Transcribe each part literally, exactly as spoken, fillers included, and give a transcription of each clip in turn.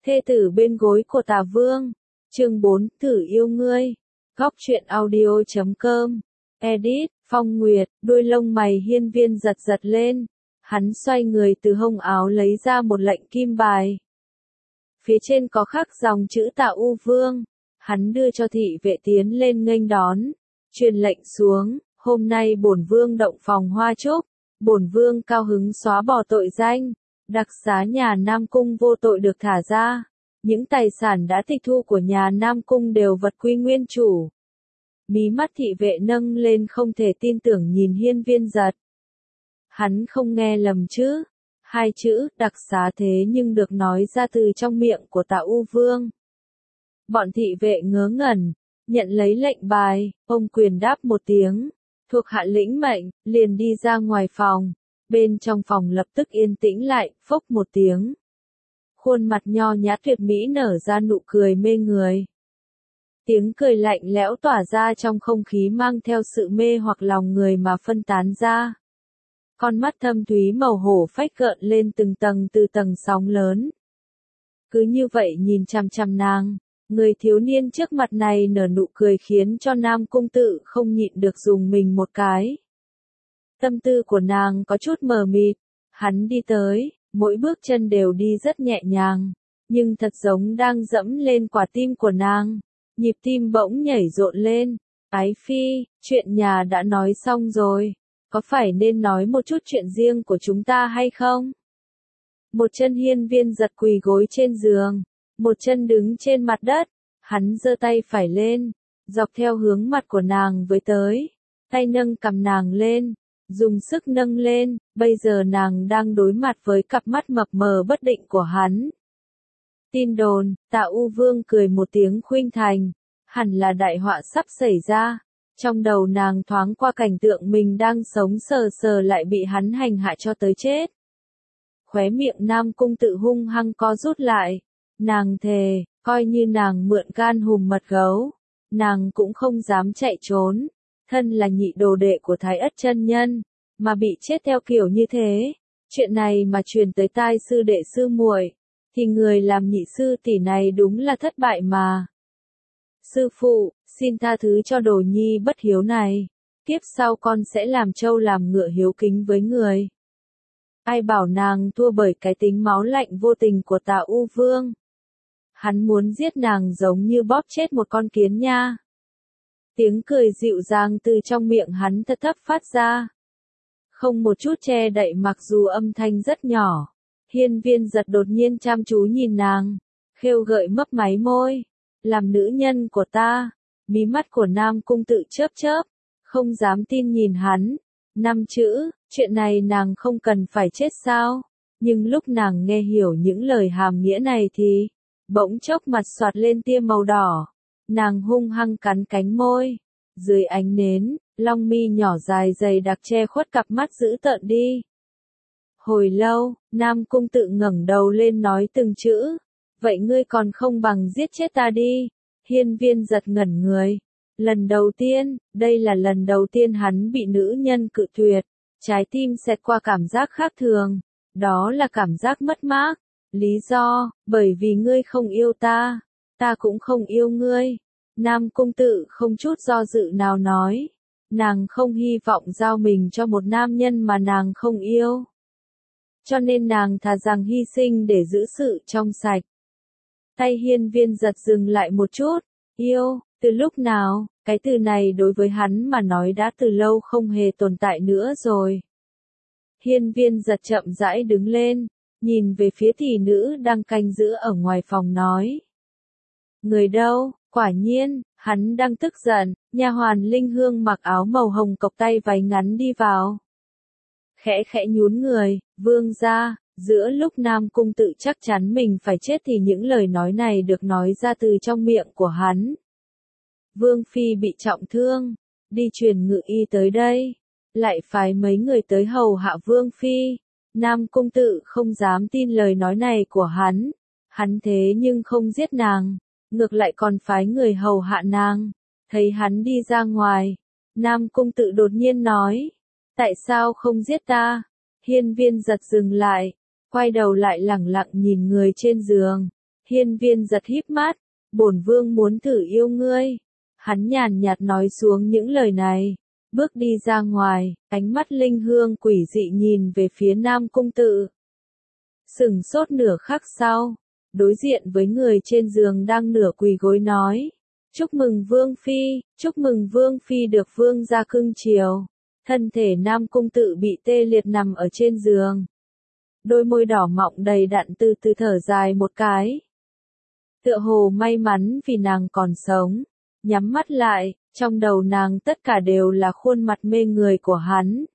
Thê tử bên gối của Tà Vương. Chương bốn, thử yêu ngươi. Góc truyện audio chấm com. Edit, Phong Nguyệt, đuôi lông mày Hiên Viên giật giật lên. Hắn xoay người từ hông áo lấy ra một lệnh kim bài. Phía trên có khắc dòng chữ Tạ U Vương. Hắn đưa cho thị vệ tiến lên nghênh đón. Truyền lệnh xuống, hôm nay bổn vương động phòng hoa trúc. Bổn vương cao hứng xóa bỏ tội danh. Đặc xá nhà Nam Cung vô tội được thả ra. Những tài sản đã tịch thu của nhà Nam Cung đều vật quy nguyên chủ. Mí mắt thị vệ nâng lên không thể tin tưởng nhìn Hiên Viên giật. Hắn không nghe lầm chứ. Hai chữ đặc xá thế nhưng được nói ra từ trong miệng của Tạ U Vương. Bọn thị vệ ngớ ngẩn, nhận lấy lệnh bài, ông quyền đáp một tiếng. Thuộc hạ lĩnh mệnh, liền đi ra ngoài phòng. Bên trong phòng lập tức yên tĩnh lại, phốc một tiếng. Khuôn mặt nho nhã tuyệt mỹ nở ra nụ cười mê người. Tiếng cười lạnh lẽo tỏa ra trong không khí mang theo sự mê hoặc lòng người mà phân tán ra. Con mắt thâm thúy màu hổ phách gợn lên từng tầng từ tầng sóng lớn. Cứ như vậy nhìn chằm chằm nàng, người thiếu niên trước mặt này nở nụ cười khiến cho Nam Cung Tự không nhịn được dùng mình một cái. Tâm tư của nàng có chút mờ mịt, hắn đi tới, mỗi bước chân đều đi rất nhẹ nhàng, nhưng thật giống đang dẫm lên quả tim của nàng, nhịp tim bỗng nhảy rộn lên. Ái phi, chuyện nhà đã nói xong rồi, có phải nên nói một chút chuyện riêng của chúng ta hay không? Một chân Hiên Viên giật quỳ gối trên giường, một chân đứng trên mặt đất, hắn giơ tay phải lên, dọc theo hướng mặt của nàng với tới, tay nâng cằm nàng lên. Dùng sức nâng lên, bây giờ nàng đang đối mặt với cặp mắt mập mờ bất định của hắn. Tin đồn, Tạ U Vương cười một tiếng khuynh thành, hẳn là đại họa sắp xảy ra. Trong đầu nàng thoáng qua cảnh tượng mình đang sống sờ sờ lại bị hắn hành hạ cho tới chết. Khóe miệng Nam Cung Tự hung hăng co rút lại. Nàng thề, coi như nàng mượn gan hùm mật gấu, nàng cũng không dám chạy trốn. Thân là nhị đồ đệ của Thái Ất chân nhân, mà bị chết theo kiểu như thế, chuyện này mà truyền tới tai sư đệ sư muội, thì người làm nhị sư tỷ này đúng là thất bại mà. Sư phụ, xin tha thứ cho đồ nhi bất hiếu này, kiếp sau con sẽ làm trâu làm ngựa hiếu kính với người. Ai bảo nàng thua bởi cái tính máu lạnh vô tình của Tạ U Vương. Hắn muốn giết nàng giống như bóp chết một con kiến nha. Tiếng cười dịu dàng từ trong miệng hắn thật thấp phát ra. Không một chút che đậy mặc dù âm thanh rất nhỏ. Hiên Viên giật đột nhiên chăm chú nhìn nàng, khêu gợi mấp máy môi. Làm nữ nhân của ta, mí mắt của Nam Cung Tự chớp chớp, không dám tin nhìn hắn. Năm chữ, chuyện này nàng không cần phải chết sao? Nhưng lúc nàng nghe hiểu những lời hàm nghĩa này thì, bỗng chốc mặt xoạt lên tia màu đỏ. Nàng hung hăng cắn cánh môi. Dưới ánh nến, long mi nhỏ dài dày đặc che khuất cặp mắt dữ tợn đi. Hồi lâu, Nam Cung Tự ngẩng đầu lên nói từng chữ. Vậy ngươi còn không bằng giết chết ta đi. Hiên Viên giật ngẩn người. Lần đầu tiên, đây là lần đầu tiên hắn bị nữ nhân cự tuyệt. Trái tim xẹt qua cảm giác khác thường. Đó là cảm giác mất mát. Lý do, bởi vì ngươi không yêu ta. Ta cũng không yêu ngươi. Nam Cung Tự không chút do dự nào nói. Nàng không hy vọng giao mình cho một nam nhân mà nàng không yêu. Cho nên nàng thà rằng hy sinh để giữ sự trong sạch. Tay Hiên Viên giật dừng lại một chút. Yêu, từ lúc nào, cái từ này đối với hắn mà nói đã từ lâu không hề tồn tại nữa rồi. Hiên Viên giật chậm rãi đứng lên, nhìn về phía thị nữ đang canh giữ ở ngoài phòng nói. Người đâu? Quả nhiên, hắn đang tức giận. Nha hoàn Linh Hương mặc áo màu hồng cộc tay váy ngắn đi vào. Khẽ khẽ nhún người, vương gia, giữa lúc Nam Cung Tự chắc chắn mình phải chết thì những lời nói này được nói ra từ trong miệng của hắn. Vương phi bị trọng thương, đi truyền ngự y tới đây, lại phái mấy người tới hầu hạ vương phi. Nam Cung Tự không dám tin lời nói này của hắn. Hắn thế nhưng không giết nàng. Ngược lại còn phái người hầu hạ nàng. Thấy hắn đi ra ngoài, Nam Cung Tự đột nhiên nói. Tại sao không giết ta? Hiên Viên giật dừng lại, quay đầu lại lẳng lặng nhìn người trên giường. Hiên viên giật híp mắt, bổn vương muốn thử yêu ngươi. Hắn nhàn nhạt nói xuống những lời này, bước đi ra ngoài, ánh mắt linh hương quỷ dị nhìn về phía Nam Cung Tự. Sửng sốt nửa khắc sau, đối diện với người trên giường đang nửa quỳ gối nói. Chúc mừng Vương Phi, chúc mừng Vương Phi được Vương gia cưng chiều. Thân thể Nam Cung Tự bị tê liệt nằm ở trên giường. Đôi môi đỏ mọng đầy đặn từ từ thở dài một cái. Tựa hồ may mắn vì nàng còn sống. Nhắm mắt lại, trong đầu nàng tất cả đều là khuôn mặt mê người của hắn.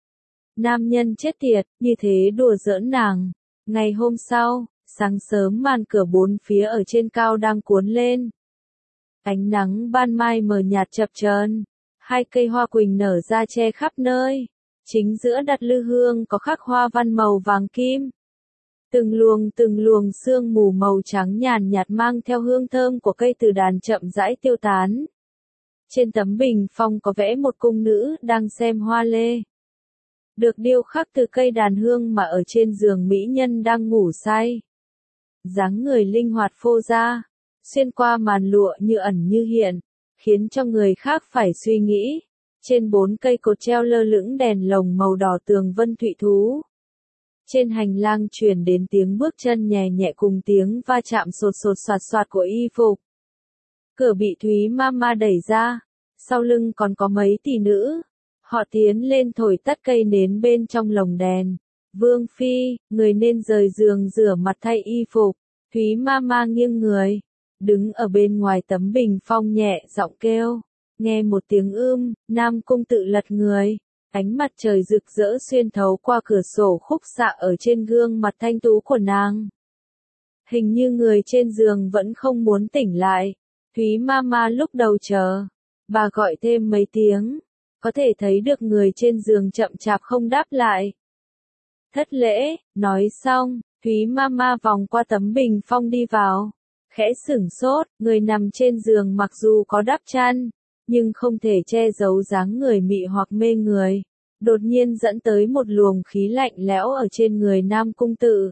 Nam nhân chết tiệt, như thế đùa giỡn nàng. Ngày hôm sau, sáng sớm màn cửa bốn phía ở trên cao đang cuốn lên. Ánh nắng ban mai mờ nhạt chập chờn, hai cây hoa quỳnh nở ra che khắp nơi. Chính giữa đặt lư hương có khắc hoa văn màu vàng kim. Từng luồng từng luồng sương mù màu trắng nhàn nhạt mang theo hương thơm của cây từ đàn chậm rãi tiêu tán. Trên tấm bình phong có vẽ một cung nữ đang xem hoa lê. Được điêu khắc từ cây đàn hương mà ở trên giường mỹ nhân đang ngủ say. Dáng người linh hoạt phô ra, xuyên qua màn lụa như ẩn như hiện, khiến cho người khác phải suy nghĩ. Trên bốn cây cột treo lơ lửng đèn lồng màu đỏ tường vân thụy thú. Trên hành lang truyền đến tiếng bước chân nhẹ nhẹ cùng tiếng va chạm sột sột soạt soạt của y phục. Cửa bị Thúy Mama đẩy ra, sau lưng còn có mấy tỷ nữ. Họ tiến lên thổi tắt cây nến bên trong lồng đèn. Vương Phi, người nên rời giường rửa mặt thay y phục. Thúy Mama nghiêng người, đứng ở bên ngoài tấm bình phong nhẹ giọng kêu. Nghe một tiếng ưm, Nam Cung Tự lật người. Ánh mặt trời rực rỡ xuyên thấu qua cửa sổ khúc xạ ở trên gương mặt thanh tú của nàng. Hình như người trên giường vẫn không muốn tỉnh lại. Thúy Mama lúc đầu chờ. Bà gọi thêm mấy tiếng. Có thể thấy được người trên giường chậm chạp không đáp lại. Thất lễ, nói xong, Thúy Mama vòng qua tấm bình phong đi vào. Khẽ sửng sốt, người nằm trên giường mặc dù có đắp chăn, nhưng không thể che giấu dáng người mị hoặc mê người. Đột nhiên dẫn tới một luồng khí lạnh lẽo ở trên người Nam Cung Tự.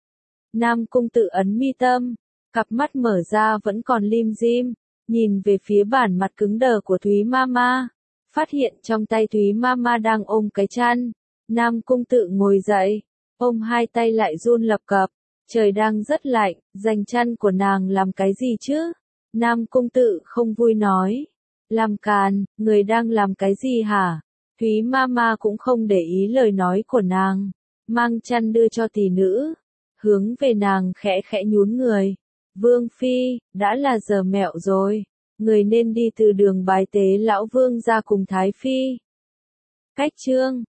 Nam Cung Tự ấn mi tâm, cặp mắt mở ra vẫn còn lim dim, nhìn về phía bản mặt cứng đờ của Thúy Mama. Phát hiện trong tay Thúy Mama đang ôm cái chăn. Nam Cung Tự ngồi dậy, ôm hai tay lại run lập cập. Trời đang rất lạnh, dành chăn của nàng làm cái gì chứ? Nam Cung Tự không vui nói. Làm càn, người đang làm cái gì hả? Thúy Mama cũng không để ý lời nói của nàng. Mang chăn đưa cho tỷ nữ. Hướng về nàng khẽ khẽ nhún người. Vương Phi, đã là giờ mẹo rồi. Người nên đi từ đường bái tế lão vương ra cùng Thái Phi. Cách chương